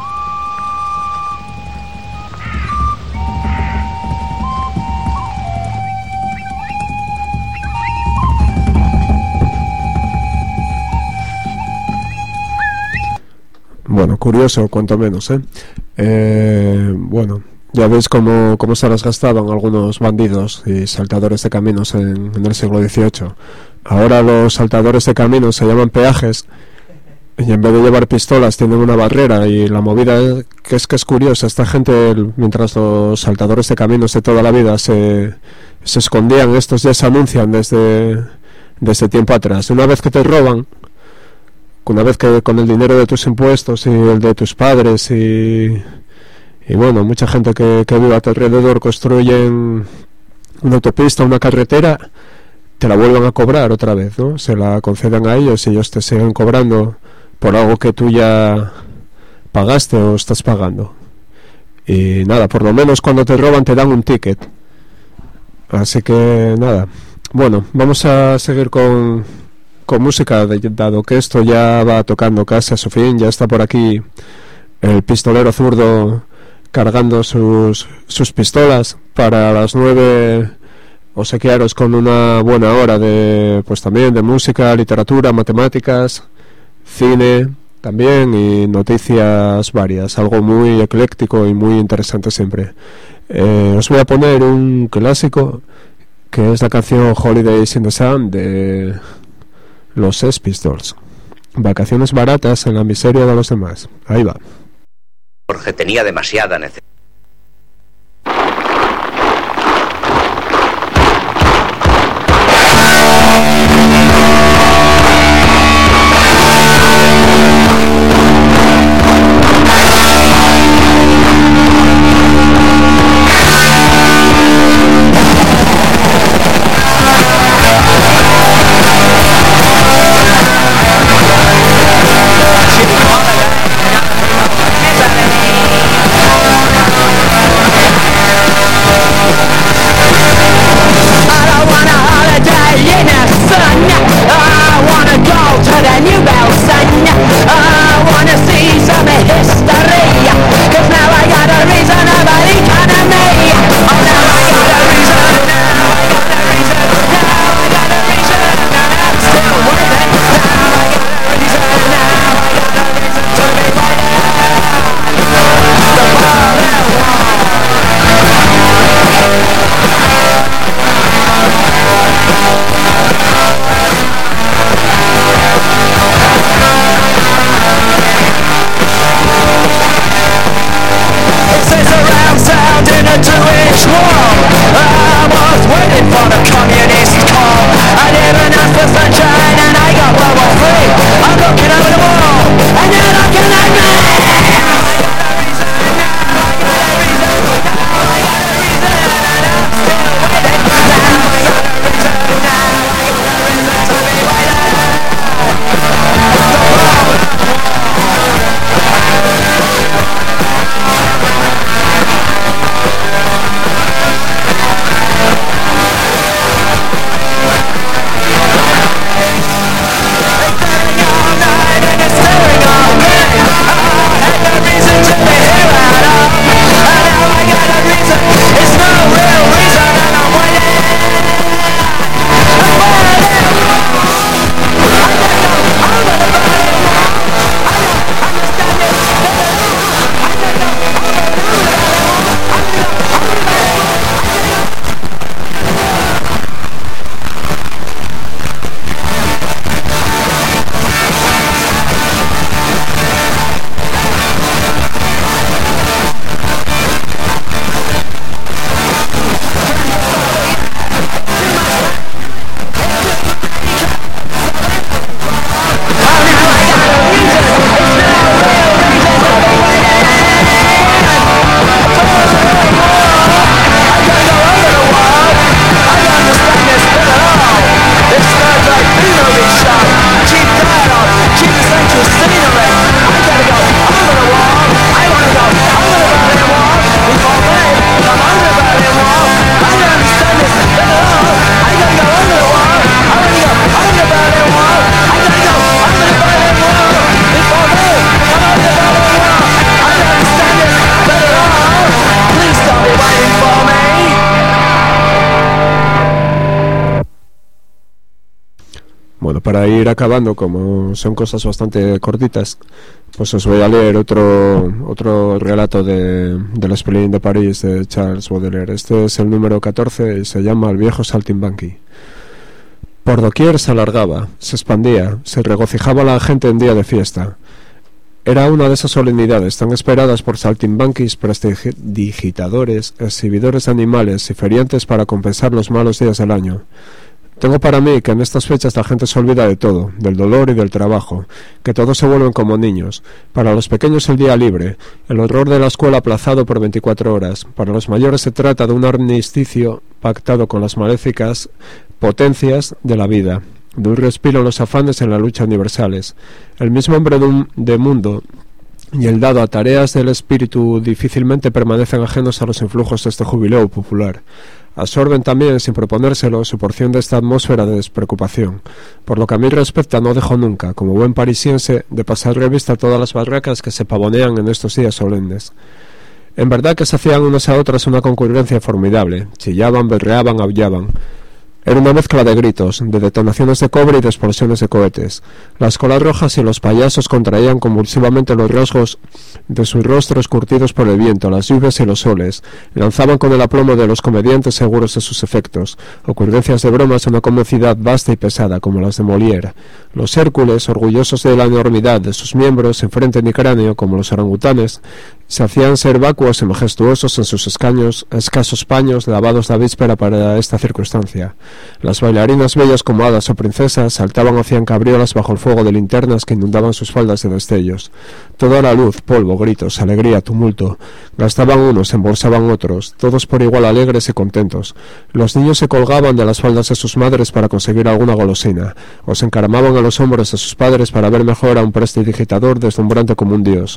Bueno, curioso, cuanto menos, ¿eh? eh bueno, ya veis cómo, cómo se las gastaban algunos bandidos y saltadores de caminos en, en el siglo dieciocho. Ahora los saltadores de caminos se llaman peajes y en vez de llevar pistolas tienen una barrera, y la movida es que es que es curiosa. Esta gente, mientras los saltadores de caminos de toda la vida se, se escondían, estos ya se anuncian desde, desde tiempo atrás. Una vez que te roban, una vez que con el dinero de tus impuestos y el de tus padres y, y bueno, mucha gente que, que vive a tu alrededor construyen una autopista, una carretera, te la vuelvan a cobrar otra vez, ¿no? Se la conceden a ellos y ellos te siguen cobrando por algo que tú ya pagaste o estás pagando. Y nada, por lo menos cuando te roban te dan un ticket. Así que nada, bueno, vamos a seguir con con música, dado que esto ya va tocando casi a su fin. Ya está por aquí el pistolero zurdo cargando sus, sus pistolas. Para las nueve obsequiaros con una buena hora de, pues también de música, literatura, matemáticas, cine también, y noticias varias, algo muy ecléctico y muy interesante siempre. Eh, os voy a poner un clásico que es la canción Holidays in the Sun de los Sex Pistols. Vacaciones baratas en la miseria de los demás. Ahí va. Jorge tenía demasiada necesidad. Bye. para ir acabando, como son cosas bastante cortitas, pues os voy a leer otro otro relato de, de la Spleen de París de Charles Baudelaire. Este es el número catorce y se llama El viejo saltimbanqui. Por doquier se alargaba, se expandía, se regocijaba la gente en día de fiesta. Era una de esas solemnidades tan esperadas por saltimbanquis, prestidigitadores, exhibidores de animales y feriantes para compensar los malos días del año. Tengo para mí que en estas fechas la gente se olvida de todo, del dolor y del trabajo, que todos se vuelven como niños. Para los pequeños el día libre, el horror de la escuela aplazado por veinticuatro horas. Para los mayores se trata de un armisticio pactado con las maléficas potencias de la vida, de un respiro en los afanes en la lucha universales. El mismo hombre de, un, de mundo y el dado a tareas del espíritu difícilmente permanecen ajenos a los influjos de este jubileo popular. Absorben también, sin proponérselo, su porción de esta atmósfera de despreocupación. Por lo que a mí respecta, no dejo nunca, como buen parisiense, de pasar revista a todas las barracas que se pavonean en estos días solemnes. En verdad que se hacían unas a otras una concurrencia formidable. Chillaban, berreaban, aullaban. Era una mezcla de gritos, de detonaciones de cobre y de explosiones de cohetes. Las colas rojas y los payasos contraían convulsivamente los rasgos de sus rostros curtidos por el viento, las lluvias y los soles. Lanzaban con el aplomo de los comediantes seguros de sus efectos, ocurrencias de bromas de una comicidad vasta y pesada, como las de Molière. Los Hércules, orgullosos de la enormidad de sus miembros, sin frente ni cráneo, como los orangutanes, se hacían ser vacuos y majestuosos en sus escaños, escasos paños lavados la víspera para esta circunstancia. Las bailarinas bellas como hadas o princesas saltaban o hacían cabriolas bajo el fuego de linternas que inundaban sus faldas de destellos. Toda era luz, polvo, gritos, alegría, tumulto. Gastaban unos, embolsaban otros, todos por igual alegres y contentos. Los niños se colgaban de las faldas de sus madres para conseguir alguna golosina, o se encaramaban a los hombros de sus padres para ver mejor a un prestidigitador deslumbrante como un dios.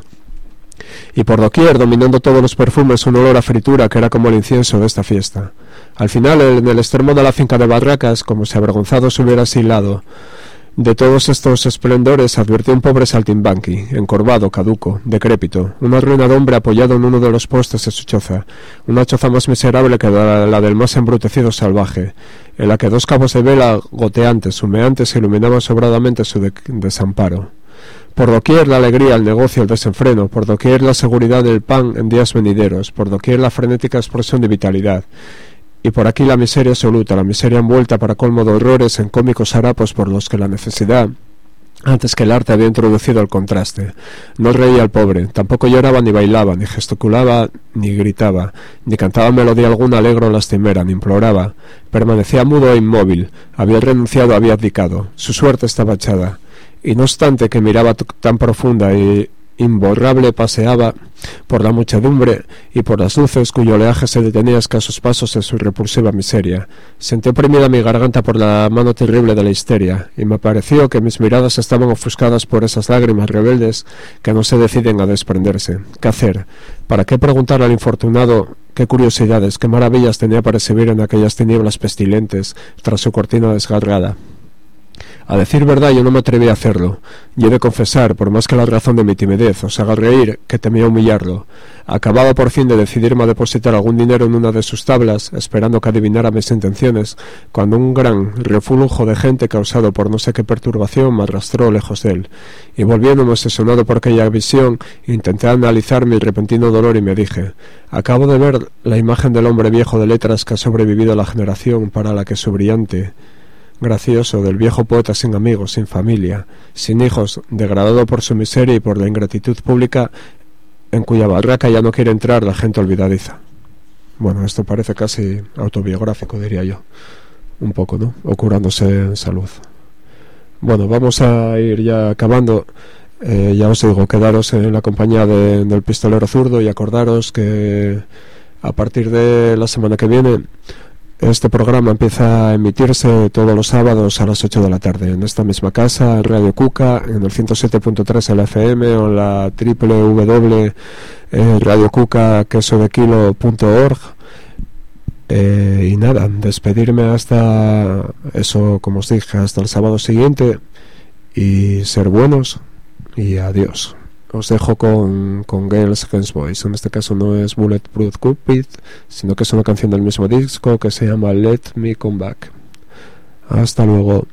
Y por doquier, dominando todos los perfumes, un olor a fritura que era como el incienso de esta fiesta. Al final, en el extremo de la finca de Barracas, como si avergonzado se hubiera asilado de todos estos esplendores, advirtió un pobre saltimbanqui, encorvado, caduco, decrépito, un arruinado hombre apoyado en uno de los postes de su choza, una choza más miserable que la, la del más embrutecido salvaje, en la que dos cabos de vela goteantes, humeantes, iluminaban sobradamente su de desamparo. Por doquier la alegría, el negocio, el desenfreno, por doquier la seguridad del pan en días venideros, por doquier la frenética explosión de vitalidad, y por aquí la miseria absoluta, la miseria envuelta para colmo de horrores en cómicos harapos por los que la necesidad, antes que el arte, había introducido el contraste. No reía el pobre, tampoco lloraba ni bailaba, ni gesticulaba ni gritaba, ni cantaba melodía alguna alegre o lastimera, ni imploraba. Permanecía mudo e inmóvil, había renunciado, había abdicado, su suerte estaba echada. Y no obstante que miraba tan profunda y imborrable, paseaba por la muchedumbre y por las luces cuyo oleaje se detenía a escasos pasos en su repulsiva miseria. Sentí oprimida mi garganta por la mano terrible de la histeria, y me pareció que mis miradas estaban ofuscadas por esas lágrimas rebeldes que no se deciden a desprenderse. ¿Qué hacer? ¿Para qué preguntar al infortunado qué curiosidades, qué maravillas tenía para exhibir en aquellas tinieblas pestilentes tras su cortina desgarrada? A decir verdad, yo no me atreví a hacerlo, y he de confesar, por más que la razón de mi timidez os haga reír, que temía humillarlo. Acababa por fin de decidirme a depositar algún dinero en una de sus tablas, esperando que adivinara mis intenciones, cuando un gran reflujo de gente causado por no sé qué perturbación me arrastró lejos de él, y volviéndome obsesionado por aquella visión, intenté analizar mi repentino dolor y me dije: acabo de ver la imagen del hombre viejo de letras que ha sobrevivido a la generación para la que su brillante gracioso, del viejo poeta sin amigos, sin familia, sin hijos, degradado por su miseria y por la ingratitud pública, en cuya barraca ya no quiere entrar la gente olvidadiza. Bueno, esto parece casi autobiográfico, diría yo, un poco, ¿no? O curándose en salud. Bueno, vamos a ir ya acabando. Eh, ya os digo, quedaros en la compañía de, del pistolero zurdo, y acordaros que a partir de la semana que viene este programa empieza a emitirse todos los sábados a las ocho de la tarde en esta misma casa, en Radio Cuca, en el ciento siete punto tres L F M, o en la doble u doble u doble u punto radio cuca queso de kilo punto org. Eh, y nada, despedirme hasta eso, como os dije, hasta el sábado siguiente, y ser buenos, y adiós. Os dejo con, con Girls Against Boys. En este caso no es Bulletproof Cupid, sino que es una canción del mismo disco que se llama Let Me Come Back. Hasta luego.